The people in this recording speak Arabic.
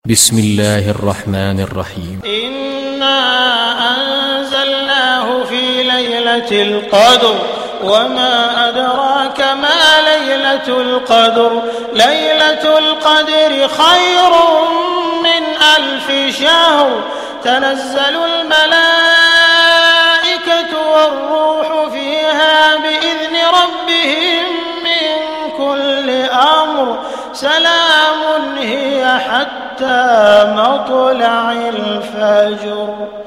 بسم الله الرحمن الرحيم. إنا أنزلناه في ليلة القدر وما أدراك ما ليلة القدر. ليلة القدر خير من 1000 شهر. تنزل الملائكة والروح فيها بإذن ربهم من كل أمر. سلام هي حتى مطلع الفجر.